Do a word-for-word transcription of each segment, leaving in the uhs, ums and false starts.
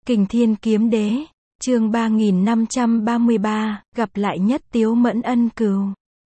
Kình Thiên Kiếm Đế, chương ba nghìn năm trăm ba mươi ba, gặp lại Nhất Tiếu Mẫn ân cừu.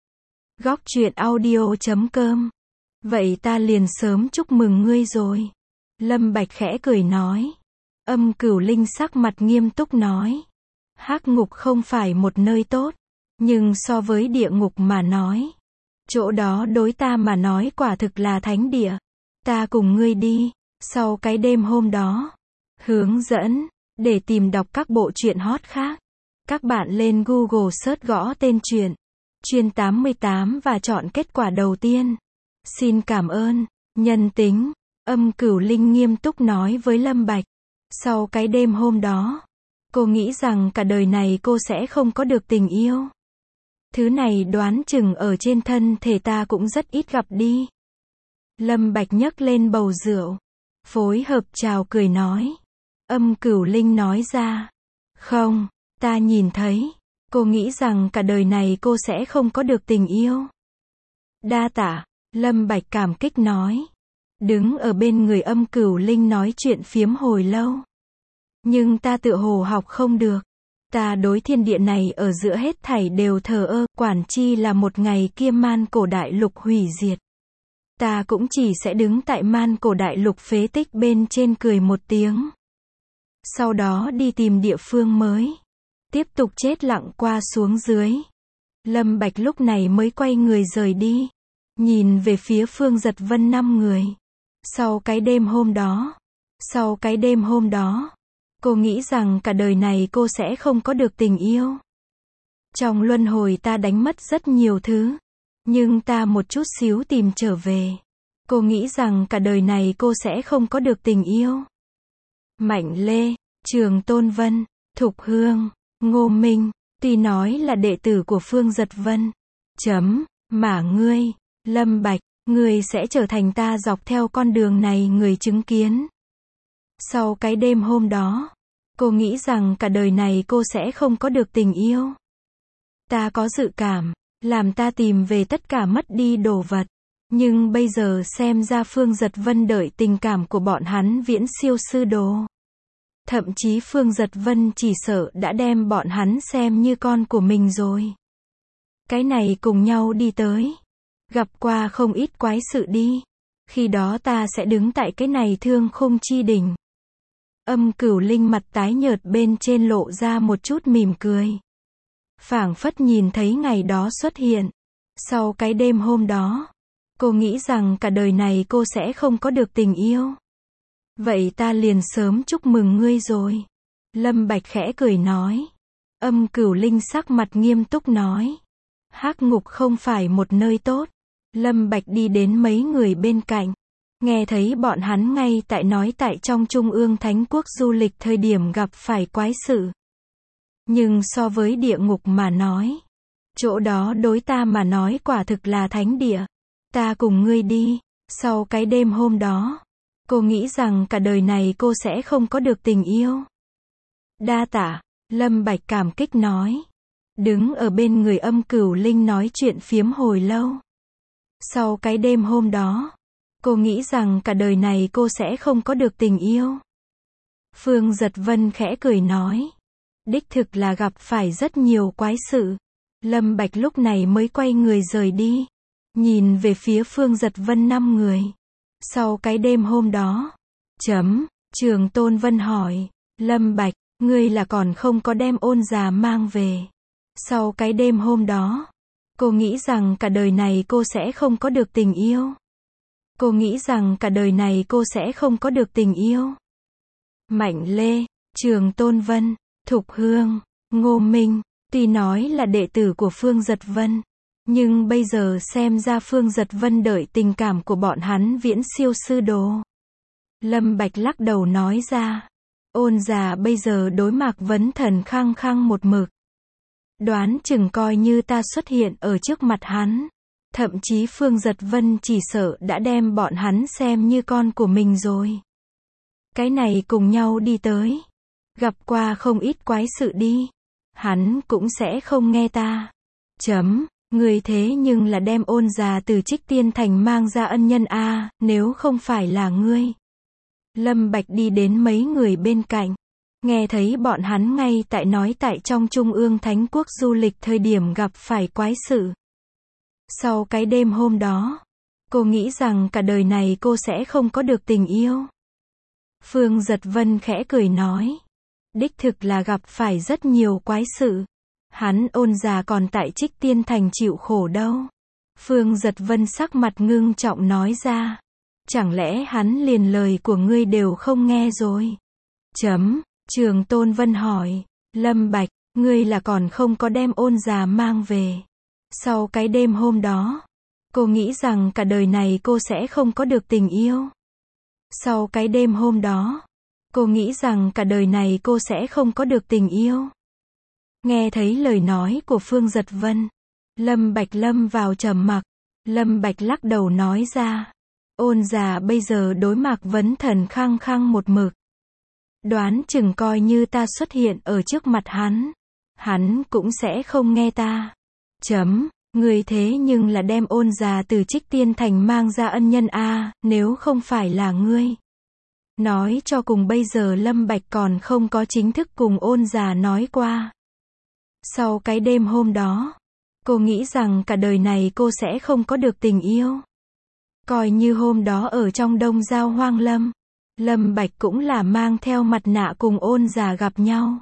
Góc truyện audio chấm com. Vậy ta liền sớm chúc mừng ngươi rồi. Lâm Bạch khẽ cười nói. Âm Cửu Linh sắc mặt nghiêm túc nói. Hắc ngục không phải một nơi tốt, nhưng so với địa ngục mà nói, chỗ đó đối ta mà nói quả thực là thánh địa. Ta cùng ngươi đi. Sau cái đêm hôm đó, hướng dẫn, để tìm đọc các bộ truyện hot khác. Các bạn lên Google search gõ tên truyện Chuyên tám mươi tám và chọn kết quả đầu tiên. Xin cảm ơn. Nhân tính. Âm Cửu Linh nghiêm túc nói với Lâm Bạch. Sau cái đêm hôm đó, cô nghĩ rằng cả đời này cô sẽ không có được tình yêu. Thứ này đoán chừng ở trên thân thể ta cũng rất ít gặp đi. Lâm Bạch nhấc lên bầu rượu, phối hợp chào cười nói. Âm Cửu Linh nói ra. Không, ta nhìn thấy, cô nghĩ rằng cả đời này cô sẽ không có được tình yêu. Đa tạ. Lâm Bạch cảm kích nói. Đứng ở bên người Âm Cửu Linh nói chuyện phiếm hồi lâu. Nhưng ta tựa hồ học không được. Ta đối thiên địa này ở giữa hết thảy đều thờ ơ, quản chi là một ngày kia man cổ đại lục hủy diệt. Ta cũng chỉ sẽ đứng tại man cổ đại lục phế tích bên trên cười một tiếng. Sau đó đi tìm địa phương mới. Tiếp tục chết lặng qua xuống dưới. Lâm Bạch lúc này mới quay người rời đi. Nhìn về phía Phương Giật Vân năm người. Sau cái đêm hôm đó. Sau cái đêm hôm đó. Cô nghĩ rằng cả đời này cô sẽ không có được tình yêu. Trong luân hồi ta đánh mất rất nhiều thứ. Nhưng ta một chút xíu tìm trở về. Cô nghĩ rằng cả đời này cô sẽ không có được tình yêu. Mạnh Lê, Trường Tôn Vân, Thục Hương, Ngô Minh, tuy nói là đệ tử của Phương Giật Vân. Chấm, mà ngươi, Lâm Bạch, ngươi sẽ trở thành ta dọc theo con đường này người chứng kiến. Sau cái đêm hôm đó, cô nghĩ rằng cả đời này cô sẽ không có được tình yêu. Ta có dự cảm, làm ta tìm về tất cả mất đi đồ vật. Nhưng bây giờ xem ra Phương Giật Vân đợi tình cảm của bọn hắn viễn siêu sư đồ. Thậm chí Phương Giật Vân chỉ sợ đã đem bọn hắn xem như con của mình rồi. Cái này cùng nhau đi tới. Gặp qua không ít quái sự đi. Khi đó ta sẽ đứng tại cái này thương khung chi đỉnh. Âm Cửu Linh mặt tái nhợt bên trên lộ ra một chút mỉm cười. Phảng phất nhìn thấy ngày đó xuất hiện. Sau cái đêm hôm đó, cô nghĩ rằng cả đời này cô sẽ không có được tình yêu. Vậy ta liền sớm chúc mừng ngươi rồi. Lâm Bạch khẽ cười nói. Âm Cửu Linh sắc mặt nghiêm túc nói. Hắc ngục không phải một nơi tốt. Lâm Bạch đi đến mấy người bên cạnh. Nghe thấy bọn hắn ngay tại nói tại trong Trung ương Thánh Quốc du lịch thời điểm gặp phải quái sự. Nhưng so với địa ngục mà nói, chỗ đó đối ta mà nói quả thực là thánh địa. Ta cùng ngươi đi. Sau cái đêm hôm đó, cô nghĩ rằng cả đời này cô sẽ không có được tình yêu. Đa tạ. Lâm Bạch cảm kích nói. Đứng ở bên người Âm Cửu Linh nói chuyện phiếm hồi lâu. Sau cái đêm hôm đó, cô nghĩ rằng cả đời này cô sẽ không có được tình yêu. Phương Giật Vân khẽ cười nói. Đích thực là gặp phải rất nhiều quái sự. Lâm Bạch lúc này mới quay người rời đi. Nhìn về phía Phương Giật Vân năm người. Sau cái đêm hôm đó. Chấm, Trường Tôn Vân hỏi. Lâm Bạch, ngươi là còn không có đem Ôn già mang về. Sau cái đêm hôm đó, cô nghĩ rằng cả đời này cô sẽ không có được tình yêu. Cô nghĩ rằng cả đời này cô sẽ không có được tình yêu. Mạnh Lê, Trường Tôn Vân, Thục Hương, Ngô Minh, tuy nói là đệ tử của Phương Giật Vân. Nhưng bây giờ xem ra Phương Giật Vân đợi tình cảm của bọn hắn viễn siêu sư đồ. Lâm Bạch lắc đầu nói ra. Ôn già bây giờ đối Mạc Vấn Thần khăng khăng một mực. Đoán chừng coi như ta xuất hiện ở trước mặt hắn. Thậm chí Phương Giật Vân chỉ sợ đã đem bọn hắn xem như con của mình rồi. Cái này cùng nhau đi tới. Gặp qua không ít quái sự đi. Hắn cũng sẽ không nghe ta. Chấm. Người thế nhưng là đem Ôn già từ Trích Tiên Thành mang ra ân nhân a, à, nếu không phải là ngươi. Lâm Bạch đi đến mấy người bên cạnh. Nghe thấy bọn hắn ngay tại nói tại trong Trung ương Thánh Quốc du lịch thời điểm gặp phải quái sự. Sau cái đêm hôm đó, cô nghĩ rằng cả đời này cô sẽ không có được tình yêu. Phương Giật Vân khẽ cười nói. Đích thực là gặp phải rất nhiều quái sự. Hắn Ôn già còn tại Trích Tiên Thành chịu khổ đâu. Phương Giật Vân sắc mặt ngưng trọng nói ra. Chẳng lẽ hắn liền lời của ngươi đều không nghe rồi? Chấm, Trường Tôn Vân hỏi. Lâm Bạch, ngươi là còn không có đem Ôn già mang về. Sau cái đêm hôm đó, cô nghĩ rằng cả đời này cô sẽ không có được tình yêu. Sau cái đêm hôm đó, cô nghĩ rằng cả đời này cô sẽ không có được tình yêu. Nghe thấy lời nói của Phương Giật Vân, Lâm Bạch lâm vào trầm mặc. Lâm Bạch lắc đầu nói ra. Ôn già bây giờ đối Mạc Vấn Thần khăng khăng một mực. Đoán chừng coi như ta xuất hiện ở trước mặt hắn, hắn cũng sẽ không nghe ta. Chấm, người thế nhưng là đem Ôn già từ Trích Tiên Thành mang ra ân nhân a, nếu không phải là ngươi. Nói cho cùng bây giờ Lâm Bạch còn không có chính thức cùng Ôn già nói qua. Sau cái đêm hôm đó, cô nghĩ rằng cả đời này cô sẽ không có được tình yêu. Coi như hôm đó ở trong Đông Giao Hoang Lâm, Lâm Bạch cũng là mang theo mặt nạ cùng Ôn già gặp nhau.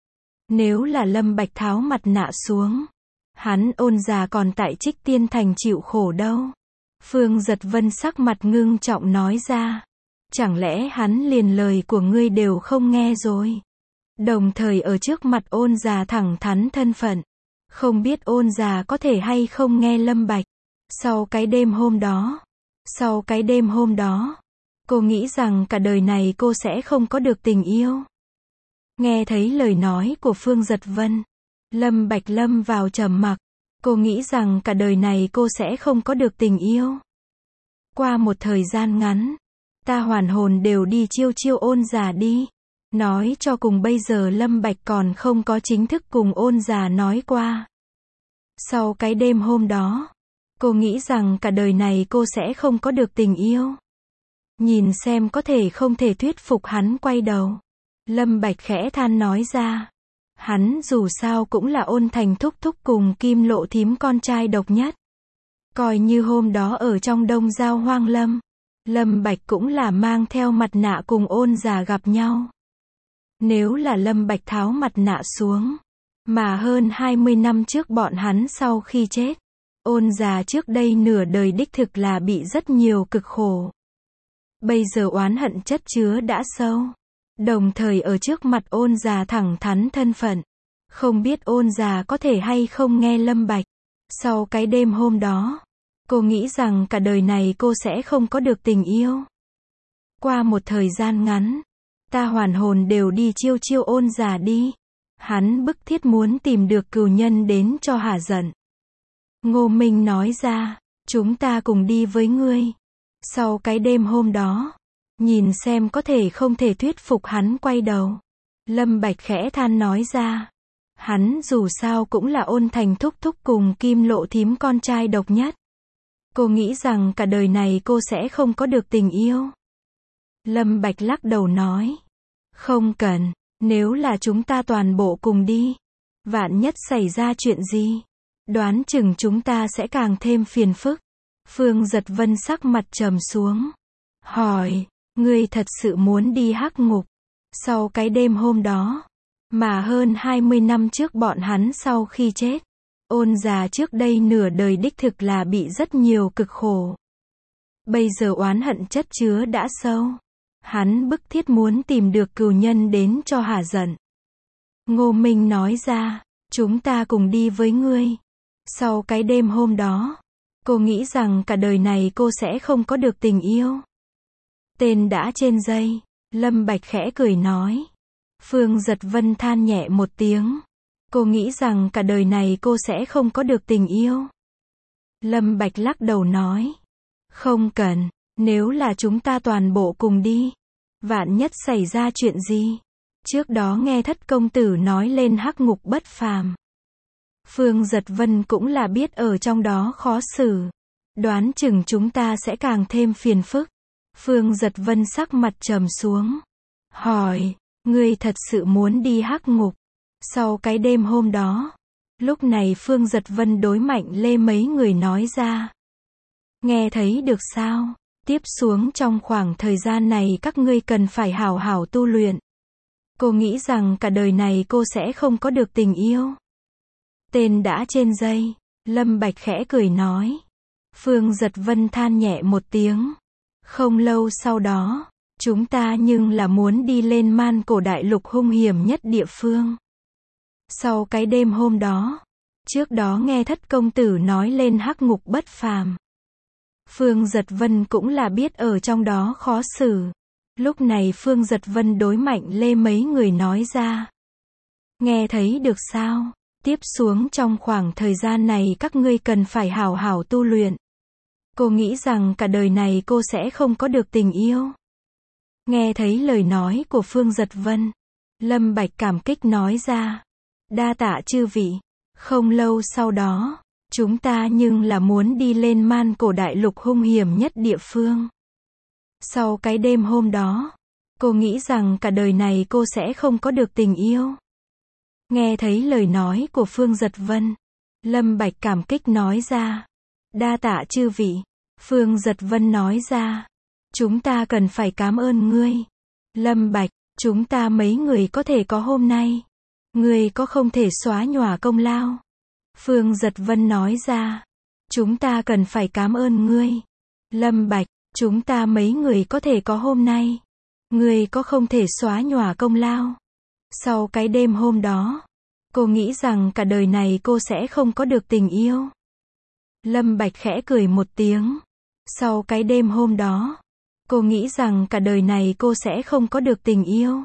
Nếu là Lâm Bạch tháo mặt nạ xuống, hắn Ôn già còn tại Trích Tiên Thành chịu khổ đâu. Phương Giật Vân sắc mặt ngưng trọng nói ra. Chẳng lẽ hắn liền lời của ngươi đều không nghe rồi? Đồng thời ở trước mặt Ôn già thẳng thắn thân phận. Không biết Ôn già có thể hay không nghe Lâm Bạch. Sau cái đêm hôm đó, sau cái đêm hôm đó, cô nghĩ rằng cả đời này cô sẽ không có được tình yêu. Nghe thấy lời nói của Phương Giật Vân, Lâm Bạch lâm vào trầm mặc. Cô nghĩ rằng cả đời này cô sẽ không có được tình yêu. Qua một thời gian ngắn, ta hoàn hồn đều đi chiêu chiêu Ôn già đi. Nói cho cùng bây giờ Lâm Bạch còn không có chính thức cùng Ôn già nói qua. Sau cái đêm hôm đó, cô nghĩ rằng cả đời này cô sẽ không có được tình yêu. Nhìn xem có thể không thể thuyết phục hắn quay đầu. Lâm Bạch khẽ than nói ra. Hắn dù sao cũng là Ôn Thành thúc thúc cùng Kim Lộ thím con trai độc nhất. Coi như hôm đó ở trong Đông Giao Hoang Lâm, Lâm Bạch cũng là mang theo mặt nạ cùng Ôn già gặp nhau. Nếu là Lâm Bạch tháo mặt nạ xuống, mà hơn hai mươi năm trước bọn hắn sau khi chết, Ôn già trước đây nửa đời đích thực là bị rất nhiều cực khổ. Bây giờ oán hận chất chứa đã sâu. Đồng thời ở trước mặt Ôn già thẳng thắn thân phận. Không biết Ôn già có thể hay không nghe Lâm Bạch. Sau cái đêm hôm đó, cô nghĩ rằng cả đời này cô sẽ không có được tình yêu. Qua một thời gian ngắn, ta hoàn hồn đều đi chiêu chiêu Ôn già đi. Hắn bức thiết muốn tìm được cừu nhân đến cho hả giận. Ngô Minh nói ra, chúng ta cùng đi với ngươi. Sau cái đêm hôm đó, nhìn xem có thể không thể thuyết phục hắn quay đầu. Lâm Bạch khẽ than nói ra. Hắn dù sao cũng là Ôn Thành thúc thúc cùng Kim Lộ thím con trai độc nhất. Cô nghĩ rằng cả đời này cô sẽ không có được tình yêu. Lâm Bạch lắc đầu nói. Không cần, nếu là chúng ta toàn bộ cùng đi, vạn nhất xảy ra chuyện gì, đoán chừng chúng ta sẽ càng thêm phiền phức. Phương Giật Vân sắc mặt trầm xuống. Hỏi, ngươi thật sự muốn đi hắc ngục? Sau cái đêm hôm đó, mà hơn hai mươi năm trước bọn hắn sau khi chết, Ôn già trước đây nửa đời đích thực là bị rất nhiều cực khổ. Bây giờ oán hận chất chứa đã sâu. Hắn bức thiết muốn tìm được cừu nhân đến cho hả giận. Ngô Minh nói ra, chúng ta cùng đi với ngươi. Sau cái đêm hôm đó, cô nghĩ rằng cả đời này cô sẽ không có được tình yêu. Tên đã trên dây, Lâm Bạch khẽ cười nói. Phương Giật Vân than nhẹ một tiếng. Cô nghĩ rằng cả đời này cô sẽ không có được tình yêu. Lâm Bạch lắc đầu nói. Không cần, nếu là chúng ta toàn bộ cùng đi, vạn nhất xảy ra chuyện gì. Trước đó nghe Thất công tử nói lên hắc ngục bất phàm. Phương Giật Vân cũng là biết ở trong đó khó xử. Đoán chừng chúng ta sẽ càng thêm phiền phức. Phương Giật Vân sắc mặt trầm xuống. Hỏi, ngươi thật sự muốn đi hắc ngục. Sau cái đêm hôm đó, lúc này Phương Giật Vân đối Mạnh Lê mấy người nói ra. Nghe thấy được sao? Tiếp xuống trong khoảng thời gian này các ngươi cần phải hảo hảo tu luyện. Cô nghĩ rằng cả đời này cô sẽ không có được tình yêu. Tên đã trên dây, Lâm Bạch khẽ cười nói. Phương Giật Vân than nhẹ một tiếng. Không lâu sau đó, chúng ta nhưng là muốn đi lên man cổ đại lục hung hiểm nhất địa phương. Sau cái đêm hôm đó, trước đó nghe thất công tử nói lên hắc ngục bất phàm. Phương Giật Vân cũng là biết ở trong đó khó xử. Lúc này Phương Giật Vân đối Mạnh Lê mấy người nói ra. Nghe thấy được sao? Tiếp xuống trong khoảng thời gian này các ngươi cần phải hảo hảo tu luyện. Cô nghĩ rằng cả đời này cô sẽ không có được tình yêu. Nghe thấy lời nói của Phương Giật Vân, Lâm Bạch cảm kích nói ra. Đa tạ chư vị. Không lâu sau đó, chúng ta nhưng là muốn đi lên man cổ đại lục hung hiểm nhất địa phương. Sau cái đêm hôm đó, cô nghĩ rằng cả đời này cô sẽ không có được tình yêu. Nghe thấy lời nói của Phương Giật Vân, Lâm Bạch cảm kích nói ra. Đa tạ chư vị. Phương Giật Vân nói ra. Chúng ta cần phải cảm ơn ngươi. Lâm Bạch, chúng ta mấy người có thể có hôm nay. Ngươi có không thể xóa nhòa công lao. Phương Giật Vân nói ra. Chúng ta cần phải cảm ơn ngươi. Lâm Bạch, chúng ta mấy người có thể có hôm nay. Ngươi có không thể xóa nhòa công lao. Sau cái đêm hôm đó, cô nghĩ rằng cả đời này cô sẽ không có được tình yêu. Lâm Bạch khẽ cười một tiếng. Sau cái đêm hôm đó, cô nghĩ rằng cả đời này cô sẽ không có được tình yêu.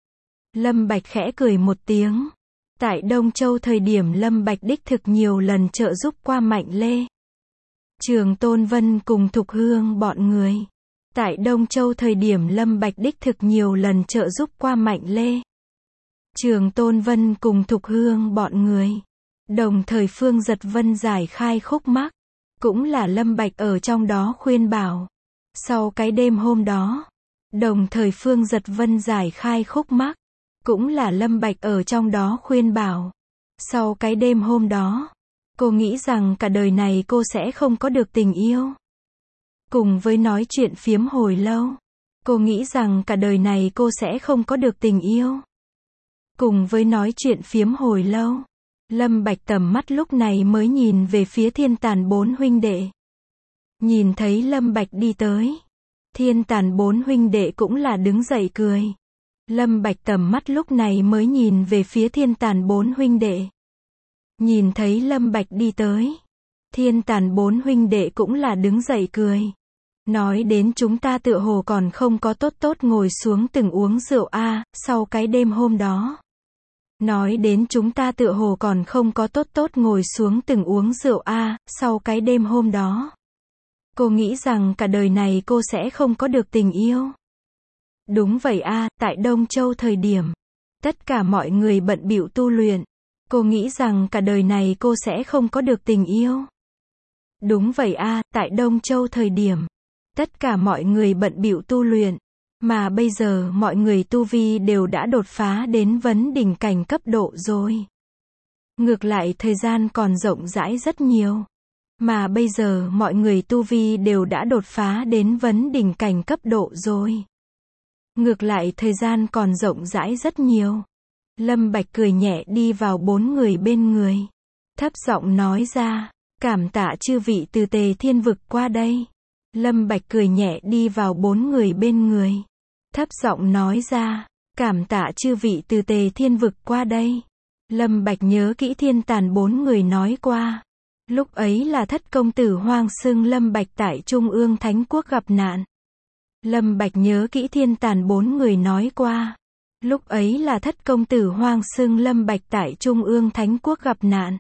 Lâm Bạch khẽ cười một tiếng. Tại Đông Châu thời điểm Lâm Bạch đích thực nhiều lần trợ giúp qua Mạnh Lê, Trường Tôn Vân cùng Thục Hương bọn người. Tại Đông Châu thời điểm Lâm Bạch đích thực nhiều lần trợ giúp qua Mạnh Lê, Trường Tôn Vân cùng Thục Hương bọn người. Đồng thời Phương Giật Vân giải khai khúc mắc, cũng là Lâm Bạch ở trong đó khuyên bảo. Sau cái đêm hôm đó, đồng thời Phương Giật Vân giải khai khúc mắc, cũng là Lâm Bạch ở trong đó khuyên bảo. Sau cái đêm hôm đó, cô nghĩ rằng cả đời này cô sẽ không có được tình yêu. Cùng với nói chuyện phiếm hồi lâu, cô nghĩ rằng cả đời này cô sẽ không có được tình yêu. Cùng với nói chuyện phiếm hồi lâu, Lâm Bạch tầm mắt lúc này mới nhìn về phía Thiên Tàn bốn huynh đệ. Nhìn thấy Lâm Bạch đi tới, Thiên Tàn bốn huynh đệ cũng là đứng dậy cười. Lâm Bạch tầm mắt lúc này mới nhìn về phía Thiên Tàn bốn huynh đệ. Nhìn thấy Lâm Bạch đi tới, Thiên Tàn bốn huynh đệ cũng là đứng dậy cười. Nói đến chúng ta tựa hồ còn không có tốt tốt ngồi xuống từng uống rượu a, à, sau cái đêm hôm đó. Nói đến chúng ta tựa hồ còn không có tốt tốt ngồi xuống từng uống rượu a, à, sau cái đêm hôm đó. Cô nghĩ rằng cả đời này cô sẽ không có được tình yêu. Đúng vậy a, à, tại Đông Châu thời điểm, tất cả mọi người bận bịu tu luyện. Cô nghĩ rằng cả đời này cô sẽ không có được tình yêu. Đúng vậy a, à, tại Đông Châu thời điểm, tất cả mọi người bận bịu tu luyện. Mà bây giờ mọi người tu vi đều đã đột phá đến vấn đỉnh cảnh cấp độ rồi. Ngược lại thời gian còn rộng rãi rất nhiều. Mà bây giờ mọi người tu vi đều đã đột phá đến vấn đỉnh cảnh cấp độ rồi. Ngược lại thời gian còn rộng rãi rất nhiều. Lâm Bạch cười nhẹ đi vào bốn người bên người. Thấp giọng nói ra, cảm tạ chư vị từ Tề Thiên Vực qua đây. Lâm Bạch cười nhẹ đi vào bốn người bên người. Thấp giọng nói ra, cảm tạ chư vị từ Tề Thiên Vực qua đây. Lâm Bạch nhớ kỹ Thiên Tàn bốn người nói qua. Lúc ấy là thất công tử hoang xưng Lâm Bạch tại Trung ương Thánh Quốc gặp nạn. Lâm Bạch nhớ kỹ Thiên Tàn bốn người nói qua. Lúc ấy là thất công tử hoang xưng Lâm Bạch tại Trung ương Thánh Quốc gặp nạn.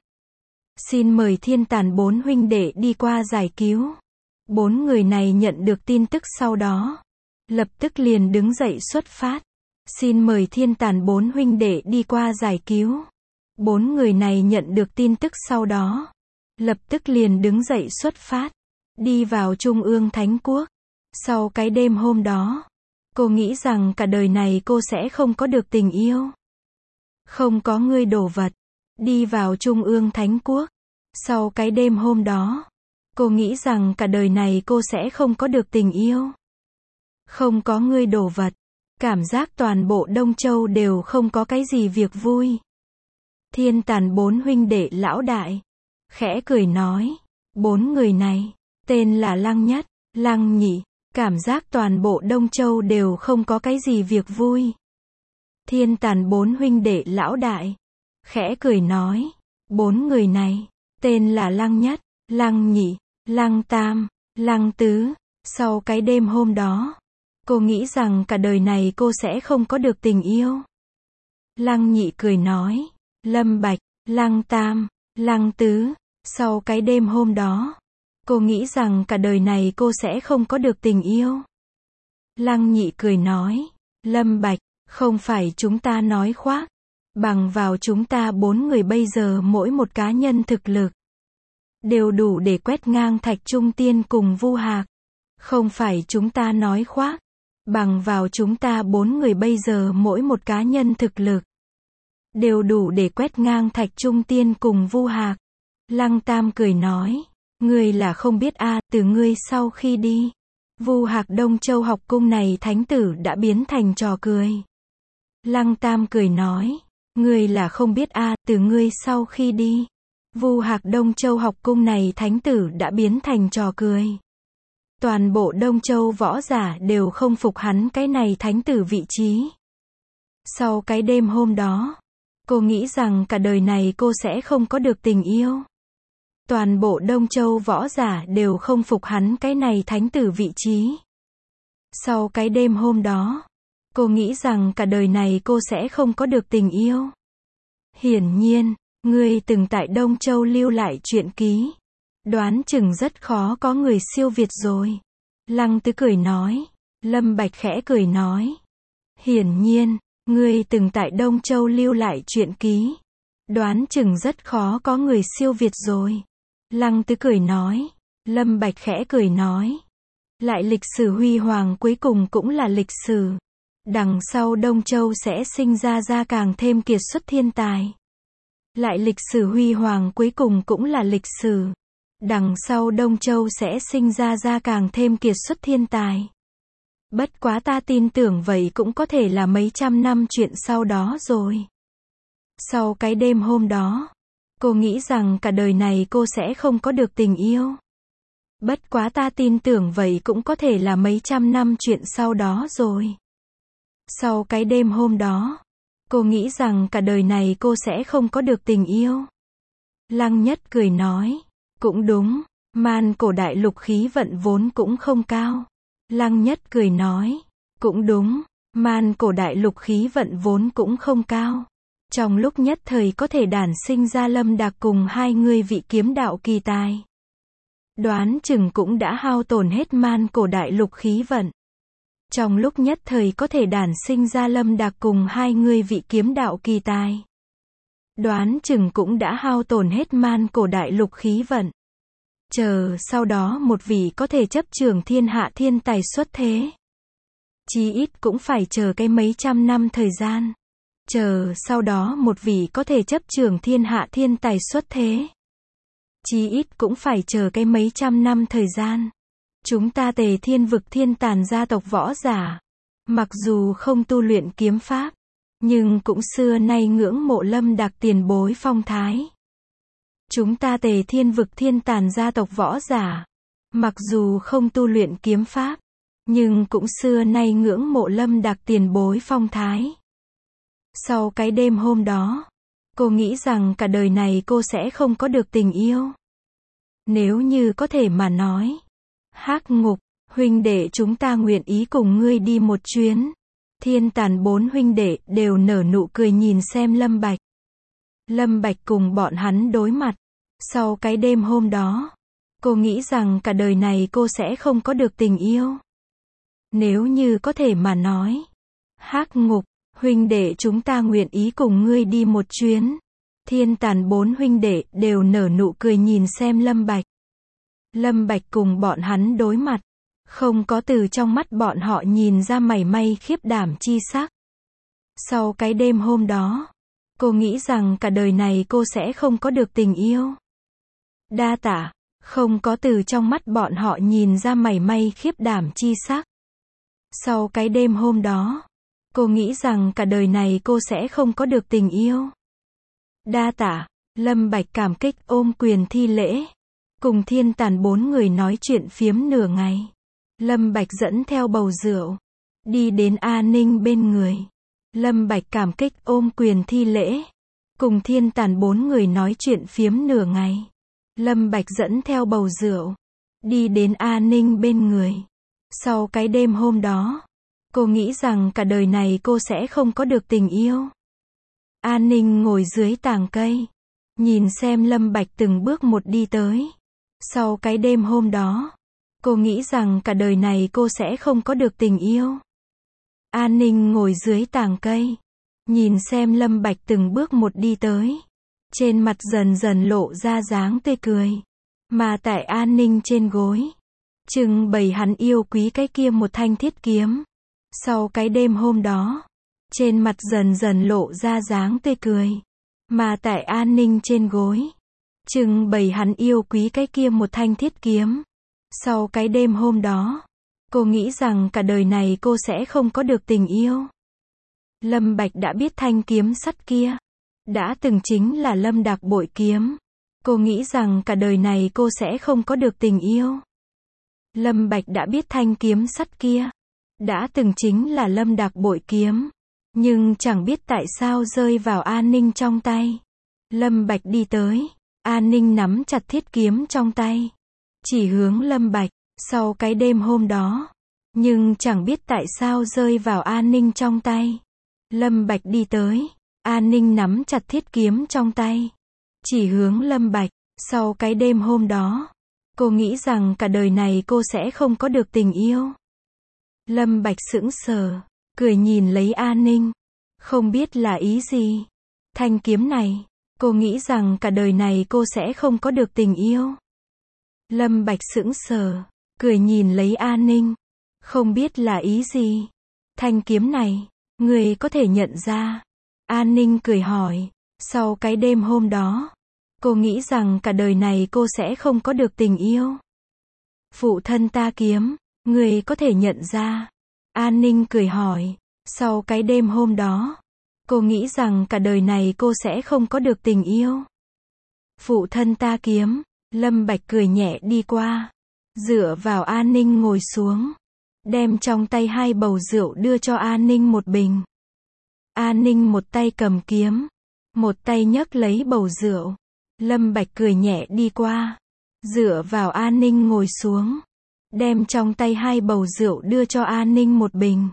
Xin mời Thiên Tàn bốn huynh đệ đi qua giải cứu. Bốn người này nhận được tin tức sau đó, lập tức liền đứng dậy xuất phát. Xin mời Thiên Tàn bốn huynh đệ đi qua giải cứu. Bốn người này nhận được tin tức sau đó, lập tức liền đứng dậy xuất phát, đi vào Trung ương Thánh Quốc. Sau cái đêm hôm đó, Cô nghĩ rằng cả đời này cô sẽ không có được tình yêu. Không có ngươi đồ vật. Đi vào Trung ương Thánh Quốc. Sau cái đêm hôm đó, cô nghĩ rằng cả đời này cô sẽ không có được tình yêu. Không có ngươi đồ vật. Cảm giác toàn bộ Đông Châu đều không có cái gì việc vui. Thiên Tàn bốn huynh đệ lão đại khẽ cười nói, bốn người này, tên là Lăng Nhất, Lăng Nhị, cảm giác toàn bộ Đông Châu đều không có cái gì việc vui. Thiên Tàn bốn huynh đệ lão đại khẽ cười nói, bốn người này, tên là Lăng Nhất, Lăng Nhị, Lăng Tam, Lăng Tứ. Sau cái đêm hôm đó, cô nghĩ rằng cả đời này cô sẽ không có được tình yêu. Lăng Nhị cười nói, Lâm Bạch, Lăng Tam, Lăng Tứ. Sau cái đêm hôm đó, cô nghĩ rằng cả đời này cô sẽ không có được tình yêu. Lăng Nhị cười nói, Lâm Bạch, không phải chúng ta nói khoác. Bằng vào chúng ta bốn người bây giờ mỗi một cá nhân thực lực đều đủ để quét ngang Thạch Trung Tiên cùng Vu Hạc. Không phải chúng ta nói khoác. Bằng vào chúng ta bốn người bây giờ mỗi một cá nhân thực lực đều đủ để quét ngang Thạch Trung Tiên cùng Vu Hạc. Lăng Tam cười nói, ngươi là không biết a, à, từ ngươi sau khi đi, Vu Hạc Đông Châu học cung này thánh tử đã biến thành trò cười. Lăng Tam cười nói, ngươi là không biết a, à, từ ngươi sau khi đi, Vu Hạc Đông Châu học cung này thánh tử đã biến thành trò cười. Toàn bộ Đông Châu võ giả đều không phục hắn cái này thánh tử vị trí. Sau cái đêm hôm đó, cô nghĩ rằng cả đời này cô sẽ không có được tình yêu. Toàn bộ Đông Châu võ giả đều không phục hắn cái này thánh tử vị trí. Sau cái đêm hôm đó, cô nghĩ rằng cả đời này cô sẽ không có được tình yêu. Hiển nhiên, ngươi từng tại Đông Châu lưu lại truyện ký. Đoán chừng rất khó có người siêu việt rồi. Lăng Tứ cười nói. Lâm Bạch khẽ cười nói. Hiển nhiên, ngươi từng tại Đông Châu lưu lại truyện ký. Đoán chừng rất khó có người siêu việt rồi. Lăng Tứ cười nói. Lâm Bạch khẽ cười nói. Lại lịch sử huy hoàng cuối cùng cũng là lịch sử. Đằng sau Đông Châu sẽ sinh ra ra càng thêm kiệt xuất thiên tài. Lại lịch sử huy hoàng cuối cùng cũng là lịch sử. Đằng sau Đông Châu sẽ sinh ra ra càng thêm kiệt xuất thiên tài. Bất quá ta tin tưởng vậy cũng có thể là mấy trăm năm chuyện sau đó rồi. Sau cái đêm hôm đó, cô nghĩ rằng cả đời này cô sẽ không có được tình yêu. Bất quá ta tin tưởng vậy cũng có thể là mấy trăm năm chuyện sau đó rồi. Sau cái đêm hôm đó, cô nghĩ rằng cả đời này cô sẽ không có được tình yêu. Lăng Nhất cười nói. Cũng đúng, man cổ đại lục khí vận vốn cũng không cao. Lăng Nhất cười nói. Cũng đúng, man cổ đại lục khí vận vốn cũng không cao. Trong lúc nhất thời có thể đản sinh ra Lâm Đạc cùng hai người vị kiếm đạo kỳ tài. Đoán chừng cũng đã hao tổn hết man cổ đại lục khí vận. Trong lúc nhất thời có thể đản sinh ra Lâm Đạc cùng hai người vị kiếm đạo kỳ tài. Đoán chừng cũng đã hao tổn hết man cổ đại lục khí vận. Chờ sau đó một vị có thể chấp trưởng thiên hạ thiên tài xuất thế. Chí ít cũng phải chờ cái mấy trăm năm thời gian. Chờ sau đó một vị có thể chấp trưởng thiên hạ thiên tài xuất thế. Chí ít cũng phải chờ cái mấy trăm năm thời gian. Chúng ta Tề Thiên vực Thiên Tàn gia tộc võ giả. Mặc dù không tu luyện kiếm pháp, nhưng cũng xưa nay ngưỡng mộ Lâm Đạc tiền bối phong thái. Chúng ta Tề Thiên vực Thiên Tàn gia tộc võ giả. Mặc dù không tu luyện kiếm pháp, nhưng cũng xưa nay ngưỡng mộ Lâm Đạc tiền bối phong thái. Sau cái đêm hôm đó, cô nghĩ rằng cả đời này cô sẽ không có được tình yêu. Nếu như có thể mà nói. Hắc Ngục, huynh đệ chúng ta nguyện ý cùng ngươi đi một chuyến. Thiên Tàn bốn huynh đệ đều nở nụ cười nhìn xem Lâm Bạch. Lâm Bạch cùng bọn hắn đối mặt. Sau cái đêm hôm đó, cô nghĩ rằng cả đời này cô sẽ không có được tình yêu. Nếu như có thể mà nói. Hắc Ngục, huynh đệ chúng ta nguyện ý cùng ngươi đi một chuyến. Thiên Tàn bốn huynh đệ đều nở nụ cười nhìn xem Lâm Bạch. Lâm Bạch cùng bọn hắn đối mặt. Không có từ trong mắt bọn họ nhìn ra mảy may khiếp đảm chi sắc. Sau cái đêm hôm đó, cô nghĩ rằng cả đời này cô sẽ không có được tình yêu. Đa tạ. Không có từ trong mắt bọn họ nhìn ra mảy may khiếp đảm chi sắc. Sau cái đêm hôm đó, cô nghĩ rằng cả đời này cô sẽ không có được tình yêu. Đa tạ. Lâm Bạch cảm kích ôm quyền thi lễ. Cùng Thiên Tàn bốn người nói chuyện phiếm nửa ngày. Lâm Bạch dẫn theo bầu rượu, đi đến A Ninh bên người. Lâm Bạch cảm kích ôm quyền thi lễ. Cùng Thiên Tàn bốn người nói chuyện phiếm nửa ngày. Lâm Bạch dẫn theo bầu rượu, đi đến A Ninh bên người. Sau cái đêm hôm đó, cô nghĩ rằng cả đời này cô sẽ không có được tình yêu. A Ninh ngồi dưới tàng cây, nhìn xem Lâm Bạch từng bước một đi tới. Sau cái đêm hôm đó, cô nghĩ rằng cả đời này cô sẽ không có được tình yêu. A Ninh ngồi dưới tàng cây, nhìn xem Lâm Bạch từng bước một đi tới. Trên mặt dần dần lộ ra dáng tươi cười. Mà tại A Ninh trên gối, trưng bày hắn yêu quý cái kia một thanh thiết kiếm. Sau cái đêm hôm đó, trên mặt dần dần lộ ra dáng tươi cười. Mà tại A Ninh trên gối, trưng bày hắn yêu quý cái kia một thanh thiết kiếm. Sau cái đêm hôm đó, cô nghĩ rằng cả đời này cô sẽ không có được tình yêu. Lâm Bạch đã biết thanh kiếm sắt kia đã từng chính là Lâm Đạc bội kiếm. Cô nghĩ rằng cả đời này cô sẽ không có được tình yêu. Lâm Bạch đã biết thanh kiếm sắt kia đã từng chính là Lâm Đạc bội kiếm, nhưng chẳng biết tại sao rơi vào A Ninh trong tay. Lâm Bạch đi tới, A Ninh nắm chặt thiết kiếm trong tay, chỉ hướng Lâm Bạch. Sau cái đêm hôm đó, nhưng chẳng biết tại sao rơi vào A Ninh trong tay. Lâm Bạch đi tới, A Ninh nắm chặt thiết kiếm trong tay, chỉ hướng Lâm Bạch. Sau cái đêm hôm đó, cô nghĩ rằng cả đời này cô sẽ không có được tình yêu. Lâm Bạch sững sờ, cười nhìn lấy A Ninh, không biết là ý gì. Thanh kiếm này, cô nghĩ rằng cả đời này cô sẽ không có được tình yêu. Lâm Bạch sững sờ, cười nhìn lấy A Ninh, không biết là ý gì. Thanh kiếm này, người có thể nhận ra? A Ninh cười hỏi. Sau cái đêm hôm đó, cô nghĩ rằng cả đời này cô sẽ không có được tình yêu. Phụ thân ta kiếm, người có thể nhận ra? A Ninh cười hỏi. Sau cái đêm hôm đó, cô nghĩ rằng cả đời này cô sẽ không có được tình yêu. Phụ thân ta kiếm. Lâm Bạch cười nhẹ đi qua, dựa vào A Ninh ngồi xuống, đem trong tay hai bầu rượu đưa cho A Ninh một bình. A Ninh một tay cầm kiếm, một tay nhấc lấy bầu rượu. Lâm Bạch cười nhẹ đi qua, dựa vào A Ninh ngồi xuống, đem trong tay hai bầu rượu đưa cho A Ninh một bình.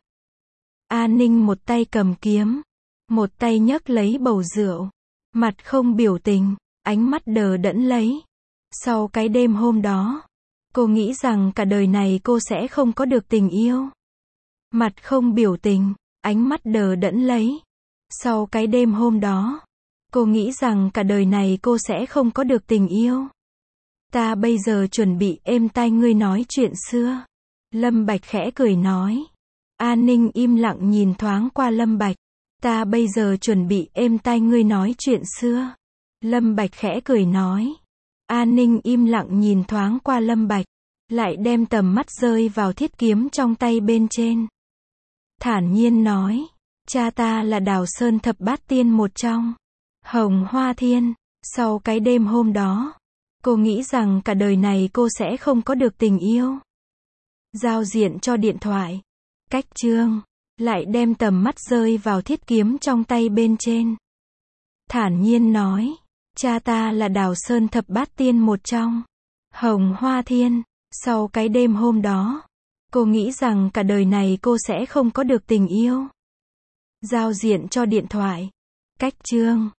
A Ninh một tay cầm kiếm, một tay nhấc lấy bầu rượu, mặt không biểu tình, ánh mắt đờ đẫn lấy. Sau cái đêm hôm đó, cô nghĩ rằng cả đời này cô sẽ không có được tình yêu. Mặt không biểu tình, ánh mắt đờ đẫn lấy. Sau cái đêm hôm đó, cô nghĩ rằng cả đời này cô sẽ không có được tình yêu. Ta bây giờ chuẩn bị êm tai ngươi nói chuyện xưa. Lâm Bạch khẽ cười nói. A Ninh im lặng nhìn thoáng qua Lâm Bạch. Ta bây giờ chuẩn bị êm tai ngươi nói chuyện xưa. Lâm Bạch khẽ cười nói. A Ninh im lặng nhìn thoáng qua Lâm Bạch, lại đem tầm mắt rơi vào thiết kiếm trong tay bên trên. Thản nhiên nói, cha ta là Đào Sơn thập bát tiên một trong, Hồng Hoa Thiên. Sau cái đêm hôm đó, cô nghĩ rằng cả đời này cô sẽ không có được tình yêu. Giao diện cho điện thoại. Cách chương, lại đem tầm mắt rơi vào thiết kiếm trong tay bên trên. Thản nhiên nói, cha ta là Đào Sơn thập bát tiên một trong, Hồng Hoa Thiên. Sau cái đêm hôm đó, cô nghĩ rằng cả đời này cô sẽ không có được tình yêu. Giao diện cho điện thoại. Cách chương,